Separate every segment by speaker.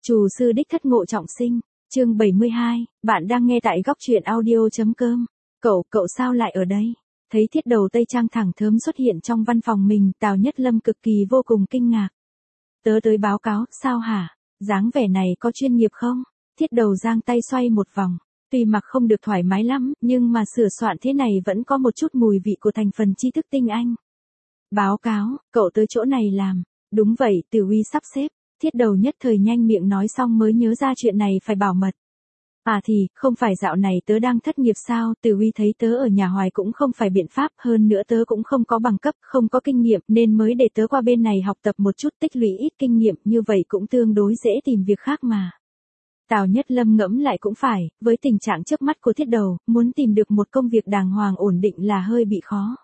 Speaker 1: Trù sư đích thất Ngộ Trọng Sinh, chương 72, bạn đang nghe tại góc truyện audio.com. Cậu sao lại ở đây? Thấy Thiết Đầu tây trang thẳng thớm xuất hiện trong văn phòng mình, Tào Nhất Lâm cực kỳ vô cùng kinh ngạc. Tớ tới báo cáo, sao hả? Dáng vẻ này có chuyên nghiệp không? Thiết Đầu giang tay xoay một vòng. Tuy mặc không được thoải mái lắm, nhưng mà sửa soạn thế này vẫn có một chút mùi vị của thành phần tri thức tinh anh. Báo cáo, cậu tới chỗ này làm. Đúng vậy, Từ Uy sắp xếp. Thiết Đầu nhất thời nhanh miệng nói xong mới nhớ ra chuyện này phải bảo mật. À thì, không phải dạo này tớ đang thất nghiệp sao? Từ Uy thấy tớ ở nhà hoài cũng không phải biện pháp, hơn nữa tớ cũng không có bằng cấp, không có kinh nghiệm, nên mới để tớ qua bên này học tập một chút, tích lũy ít kinh nghiệm, như vậy cũng tương đối dễ tìm việc khác mà. Tào Nhất Lâm ngẫm lại cũng phải, với tình trạng trước mắt của Thiết Đầu, muốn tìm được một công việc đàng hoàng ổn định là hơi bị khó.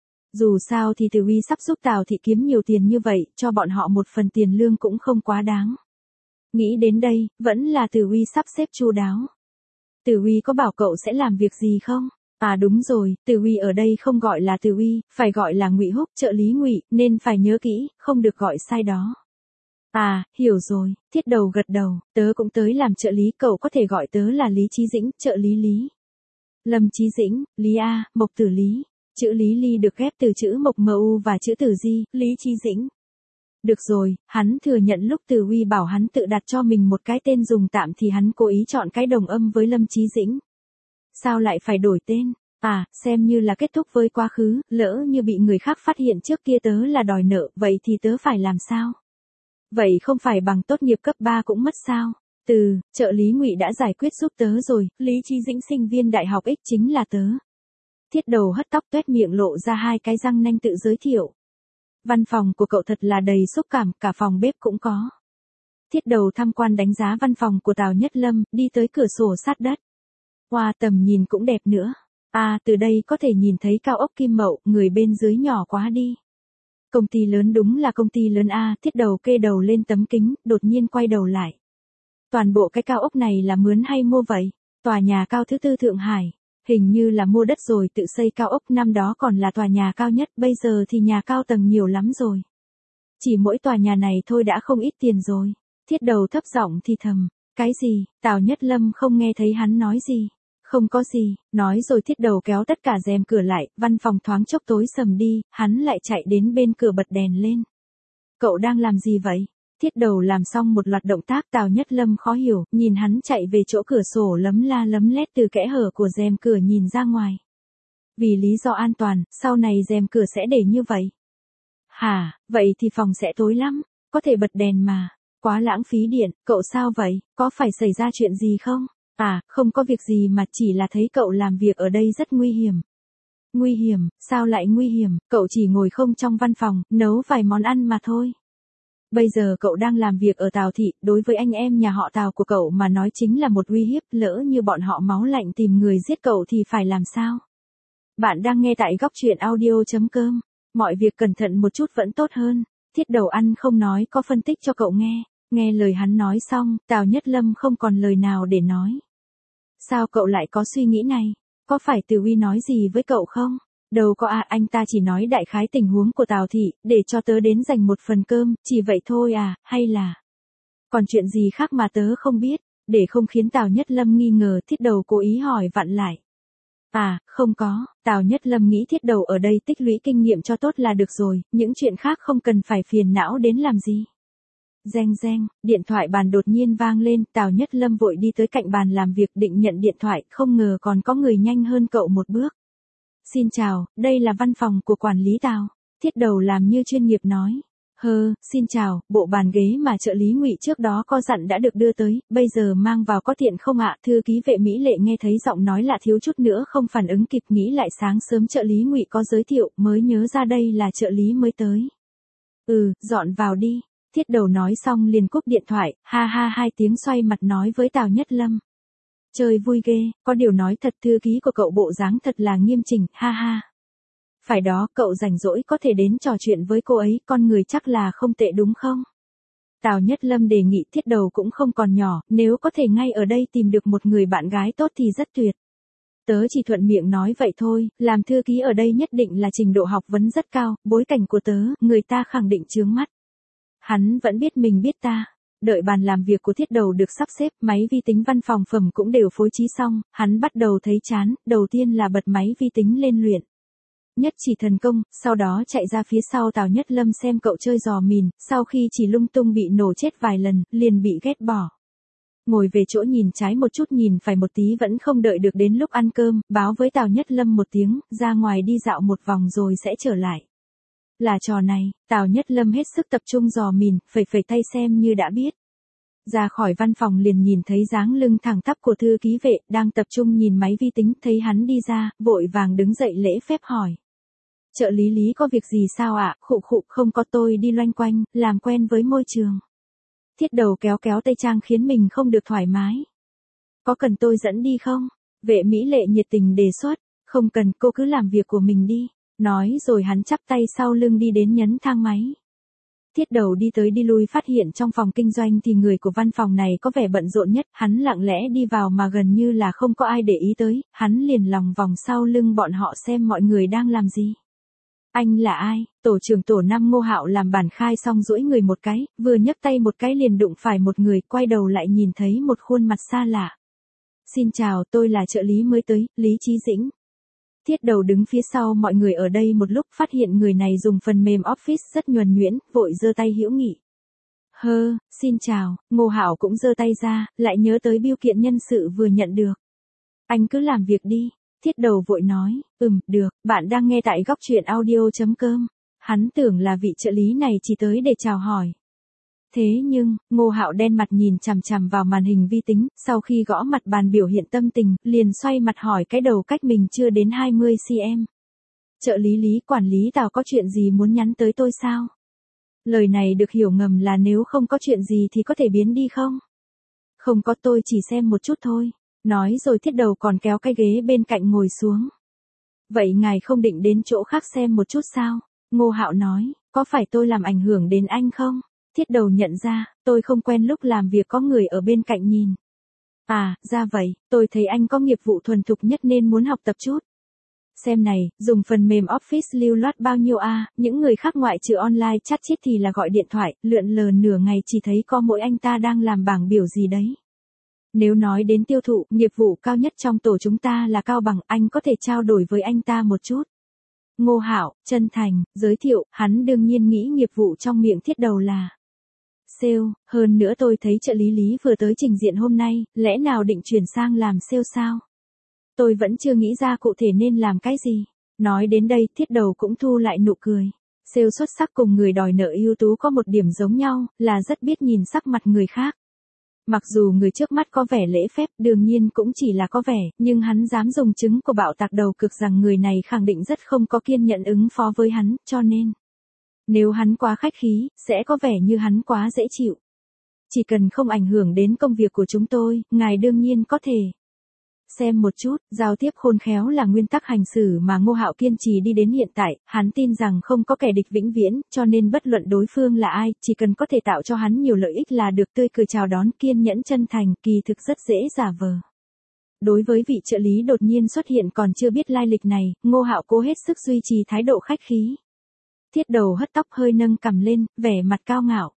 Speaker 1: Dù sao thì Từ Uy sắp giúp Tào Thị kiếm nhiều tiền như vậy, cho bọn họ một phần tiền lương cũng không quá đáng. Nghĩ đến đây, vẫn là Từ Uy sắp xếp chu đáo. Từ Uy có bảo cậu sẽ làm việc gì không? À đúng rồi, Từ Uy ở đây không gọi là Từ Uy, phải gọi là Ngụy Húc, trợ lý Ngụy, nên phải nhớ kỹ, không được gọi sai đó. À, hiểu rồi, Thiết Đầu gật đầu, tớ cũng tới làm trợ lý, cậu có thể gọi tớ là Lý Chí Dĩnh, trợ lý Lý. Lâm Chí Dĩnh, Lý A, Mộc Tử Lý. Chữ Lý Ly được ghép từ chữ Mộc MU và chữ Tử Di, Lý Chí Dĩnh. Được rồi, hắn thừa nhận lúc Từ Uy bảo hắn tự đặt cho mình một cái tên dùng tạm thì hắn cố ý chọn cái đồng âm với Lâm Chí Dĩnh. Sao lại phải đổi tên? À, xem như là kết thúc với quá khứ, lỡ như bị người khác phát hiện trước kia tớ là đòi nợ, vậy thì tớ phải làm sao? Vậy không phải bằng tốt nghiệp cấp 3 cũng mất sao? Trợ lý Ngụy đã giải quyết giúp tớ rồi, Lý Chí Dĩnh sinh viên đại học X chính là tớ. Thiết Đầu hất tóc tuét miệng lộ ra hai cái răng nanh tự giới thiệu. Văn phòng của cậu thật là đầy xúc cảm, cả phòng bếp cũng có. Thiết Đầu tham quan đánh giá văn phòng của Tào Nhất Lâm, đi tới cửa sổ sát đất. Wow, tầm nhìn cũng đẹp nữa. À, từ đây có thể nhìn thấy cao ốc Kim Mậu, người bên dưới nhỏ quá đi. Công ty lớn đúng là công ty lớn a. Thiết Đầu kê đầu lên tấm kính, đột nhiên quay đầu lại. Toàn bộ cái cao ốc này là mướn hay mua vậy? Tòa nhà cao thứ 4 Thượng Hải. Hình như là mua đất rồi tự xây cao ốc, năm đó còn là tòa nhà cao nhất, bây giờ thì nhà cao tầng nhiều lắm rồi. Chỉ mỗi tòa nhà này thôi đã không ít tiền rồi. Thiết Đầu thấp giọng thì thầm. Cái gì? Tào Nhất Lâm không nghe thấy hắn nói gì. Không có gì, nói rồi Thiết Đầu kéo tất cả rèm cửa lại, văn phòng thoáng chốc tối sầm đi, hắn lại chạy đến bên cửa bật đèn lên. Cậu đang làm gì vậy? Thiết Đầu làm xong một loạt động tác, Tào Nhất Lâm khó hiểu, nhìn hắn chạy về chỗ cửa sổ lấm la lấm lét từ kẽ hở của rèm cửa nhìn ra ngoài. Vì lý do an toàn, sau này rèm cửa sẽ để như vậy. Hả, vậy thì phòng sẽ tối lắm, có thể bật đèn mà, quá lãng phí điện, cậu sao vậy, có phải xảy ra chuyện gì không? À, không có việc gì mà chỉ là thấy cậu làm việc ở đây rất nguy hiểm. Nguy hiểm, sao lại nguy hiểm, cậu chỉ ngồi không trong văn phòng, nấu vài món ăn mà thôi. Bây giờ cậu đang làm việc ở Tào Thị, đối với anh em nhà họ Tào của cậu mà nói chính là một uy hiếp, lỡ như bọn họ máu lạnh tìm người giết cậu thì phải làm sao? Bạn đang nghe tại góc truyện audio.com, mọi việc cẩn thận một chút vẫn tốt hơn. Thiết Đầu ăn không nói có phân tích cho cậu nghe. Nghe lời hắn nói xong, Tào Nhất Lâm không còn lời nào để nói. Sao cậu lại có suy nghĩ này? Có phải Từ Uy nói gì với cậu không? Đâu có à, anh ta chỉ nói đại khái tình huống của Tào Thị, để cho tớ đến dành một phần cơm, chỉ vậy thôi à, hay là... Còn chuyện gì khác mà tớ không biết, để không khiến Tào Nhất Lâm nghi ngờ, Thiết Đầu cố ý hỏi vặn lại. À, không có, Tào Nhất Lâm nghĩ Thiết Đầu ở đây tích lũy kinh nghiệm cho tốt là được rồi, những chuyện khác không cần phải phiền não đến làm gì. Reng reng, điện thoại bàn đột nhiên vang lên, Tào Nhất Lâm vội đi tới cạnh bàn làm việc định nhận điện thoại, không ngờ còn có người nhanh hơn cậu một bước. Xin chào, đây là văn phòng của quản lý Tào. Thiết Đầu làm như chuyên nghiệp nói. Xin chào, bộ bàn ghế mà trợ lý Ngụy trước đó có dặn đã được đưa tới, bây giờ mang vào có tiện không ạ? Thư ký vệ Mỹ Lệ nghe thấy giọng nói lạ thiếu chút nữa không phản ứng kịp, nghĩ lại sáng sớm trợ lý Ngụy có giới thiệu, mới nhớ ra đây là trợ lý mới tới. Dọn vào đi. Thiết Đầu nói xong liền cúp điện thoại, ha ha hai tiếng xoay mặt nói với Tào Nhất Lâm. Chơi vui ghê, có điều nói thật thư ký của cậu bộ dáng thật là nghiêm chỉnh, ha ha. Phải đó, cậu rảnh rỗi có thể đến trò chuyện với cô ấy, con người chắc là không tệ đúng không? Tào Nhất Lâm đề nghị. Thiết Đầu cũng không còn nhỏ, nếu có thể ngay ở đây tìm được một người bạn gái tốt thì rất tuyệt. Tớ chỉ thuận miệng nói vậy thôi, làm thư ký ở đây nhất định là trình độ học vấn rất cao, bối cảnh của tớ, người ta khẳng định chướng mắt. Hắn vẫn biết mình biết ta. Đợi bàn làm việc của Thiết Đầu được sắp xếp, máy vi tính văn phòng phẩm cũng đều phối trí xong, hắn bắt đầu thấy chán, đầu tiên là bật máy vi tính lên luyện. Nhất chỉ thần công, sau đó chạy ra phía sau Tào Nhất Lâm xem cậu chơi giò mìn, sau khi chỉ lung tung bị nổ chết vài lần, liền bị ghét bỏ. Ngồi về chỗ nhìn trái một chút nhìn phải một tí vẫn không đợi được đến lúc ăn cơm, báo với Tào Nhất Lâm một tiếng, ra ngoài đi dạo một vòng rồi sẽ trở lại. Là trò này, Tào Nhất Lâm hết sức tập trung giò mìn, phẩy phẩy tay xem như đã biết. Ra khỏi văn phòng liền nhìn thấy dáng lưng thẳng tắp của thư ký vệ, đang tập trung nhìn máy vi tính, thấy hắn đi ra, vội vàng đứng dậy lễ phép hỏi. Trợ lý Lý có việc gì sao ạ? Khụ khụ, không có, tôi đi loanh quanh, làm quen với môi trường. Thiết Đầu kéo kéo tay Trang khiến mình không được thoải mái. Có cần tôi dẫn đi không? Vệ Mỹ Lệ nhiệt tình đề xuất. Không cần, cô cứ làm việc của mình đi. Nói rồi hắn chắp tay sau lưng đi đến nhấn thang máy. Thiết Đầu đi tới đi lui phát hiện trong phòng kinh doanh thì người của văn phòng này có vẻ bận rộn nhất, hắn lặng lẽ đi vào mà gần như là không có ai để ý tới, hắn liền lòng vòng sau lưng bọn họ xem mọi người đang làm gì. Anh là ai? Tổ trưởng tổ 5 Ngô Hạo làm bản khai xong duỗi người một cái, vừa nhấc tay một cái liền đụng phải một người, quay đầu lại nhìn thấy một khuôn mặt xa lạ. Xin chào, tôi là trợ lý mới tới, Lý Chí Dĩnh. Thiết Đầu đứng phía sau mọi người ở đây một lúc phát hiện người này dùng phần mềm Office rất nhuần nhuyễn, vội giơ tay hữu nghị. Xin chào, Ngô Hạo cũng giơ tay ra, lại nhớ tới bưu kiện nhân sự vừa nhận được. Anh cứ làm việc đi. Thiết Đầu vội nói, được, bạn đang nghe tại góc truyện audio.com. Hắn tưởng là vị trợ lý này chỉ tới để chào hỏi. Thế nhưng, Ngô Hạo đen mặt nhìn chằm chằm vào màn hình vi tính, sau khi gõ mặt bàn biểu hiện tâm tình, liền xoay mặt hỏi cái đầu cách mình chưa đến 20 cm. Trợ lý Lý, quản lý Tào có chuyện gì muốn nhắn tới tôi sao? Lời này được hiểu ngầm là nếu không có chuyện gì thì có thể biến đi không? Không có, tôi chỉ xem một chút thôi. Nói rồi Thiết Đầu còn kéo cái ghế bên cạnh ngồi xuống. Vậy ngài không định đến chỗ khác xem một chút sao? Ngô Hạo nói, có phải tôi làm ảnh hưởng đến anh không? Thiết Đầu nhận ra, tôi không quen lúc làm việc có người ở bên cạnh nhìn. À, ra vậy, tôi thấy anh có nghiệp vụ thuần thục nhất nên muốn học tập chút. Xem này, dùng phần mềm Office lưu loát bao nhiêu những người khác ngoại trừ online chat chít thì là gọi điện thoại, lượn lờ nửa ngày chỉ thấy có mỗi anh ta đang làm bảng biểu gì đấy. Nếu nói đến tiêu thụ, nghiệp vụ cao nhất trong tổ chúng ta là Cao Bằng, anh có thể trao đổi với anh ta một chút. Ngô Hạo, chân thành, giới thiệu, hắn đương nhiên nghĩ nghiệp vụ trong miệng Thiết Đầu là sale, hơn nữa tôi thấy trợ lý Lý vừa tới trình diện hôm nay, lẽ nào định chuyển sang làm sale sao? Tôi vẫn chưa nghĩ ra cụ thể nên làm cái gì. Nói đến đây, Thiết Đầu cũng thu lại nụ cười. Sale xuất sắc cùng người đòi nợ ưu tú có một điểm giống nhau, là rất biết nhìn sắc mặt người khác. Mặc dù người trước mắt có vẻ lễ phép, đương nhiên cũng chỉ là có vẻ, nhưng hắn dám dùng chứng của bạo tạc đầu cực rằng người này khẳng định rất không có kiên nhẫn ứng phó với hắn, cho nên nếu hắn quá khách khí, sẽ có vẻ như hắn quá dễ chịu. Chỉ cần không ảnh hưởng đến công việc của chúng tôi, ngài đương nhiên có thể xem một chút. Giao tiếp khôn khéo là nguyên tắc hành xử mà Ngô Hạo kiên trì đi đến hiện tại, hắn tin rằng không có kẻ địch vĩnh viễn, cho nên bất luận đối phương là ai, chỉ cần có thể tạo cho hắn nhiều lợi ích là được, tươi cười chào đón, kiên nhẫn chân thành, kỳ thực rất dễ giả vờ. Đối với vị trợ lý đột nhiên xuất hiện còn chưa biết lai lịch này, Ngô Hạo cố hết sức duy trì thái độ khách khí. Thiết Đầu hất tóc hơi nâng cằm lên, vẻ mặt cao ngạo.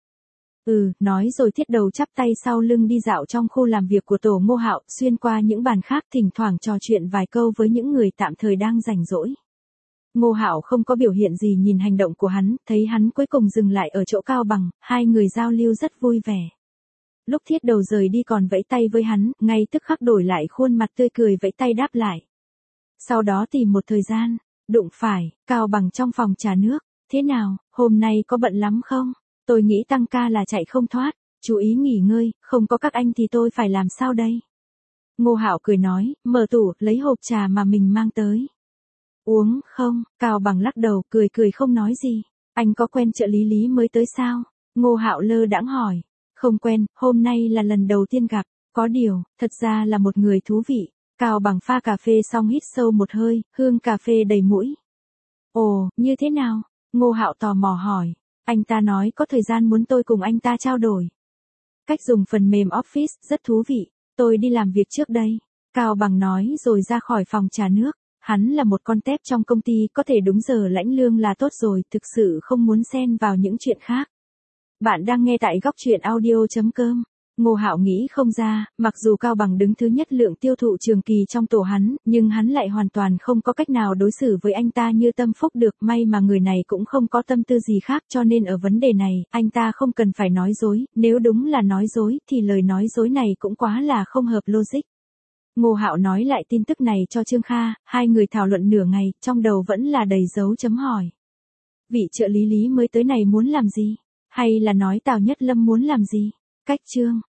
Speaker 1: Nói rồi Thiết Đầu chắp tay sau lưng đi dạo trong khu làm việc của tổ Ngô Hạo, xuyên qua những bàn khác thỉnh thoảng trò chuyện vài câu với những người tạm thời đang rảnh rỗi. Ngô Hạo không có biểu hiện gì nhìn hành động của hắn, thấy hắn cuối cùng dừng lại ở chỗ Cao Bằng, hai người giao lưu rất vui vẻ. Lúc Thiết Đầu rời đi còn vẫy tay với hắn, ngay tức khắc đổi lại khuôn mặt tươi cười vẫy tay đáp lại. Sau đó tìm một thời gian, đụng phải, Cao Bằng trong phòng trà nước. Thế nào, hôm nay có bận lắm không? Tôi nghĩ tăng ca là chạy không thoát, chú ý nghỉ ngơi, không có các anh thì tôi phải làm sao đây? Ngô Hạo cười nói, mở tủ, lấy hộp trà mà mình mang tới. Uống không? Cao Bằng lắc đầu, cười cười không nói gì. Anh có quen trợ lý Lý mới tới sao? Ngô Hạo lơ đãng hỏi. Không quen, hôm nay là lần đầu tiên gặp, có điều, thật ra là một người thú vị. Cao Bằng pha cà phê xong hít sâu một hơi, hương cà phê đầy mũi. Ồ, như thế nào? Ngô Hạo tò mò hỏi. Anh ta nói có thời gian muốn tôi cùng anh ta trao đổi. Cách dùng phần mềm Office rất thú vị, tôi đi làm việc trước đây. Cao Bằng nói rồi ra khỏi phòng trà nước. Hắn là một con tép trong công ty, có thể đúng giờ lãnh lương là tốt rồi, thực sự không muốn xen vào những chuyện khác. Bạn đang nghe tại góc chuyện audio.com. Ngô Hạo nghĩ không ra, mặc dù Cao Bằng đứng thứ nhất lượng tiêu thụ trường kỳ trong tổ hắn, nhưng hắn lại hoàn toàn không có cách nào đối xử với anh ta như Tâm Phúc được. May mà người này cũng không có tâm tư gì khác, cho nên ở vấn đề này, anh ta không cần phải nói dối. Nếu đúng là nói dối, thì lời nói dối này cũng quá là không hợp logic. Ngô Hạo nói lại tin tức này cho Trương Kha, hai người thảo luận nửa ngày, trong đầu vẫn là đầy dấu chấm hỏi. Vị trợ lý Lý mới tới này muốn làm gì? Hay là nói Tào Nhất Lâm muốn làm gì? Cách Trương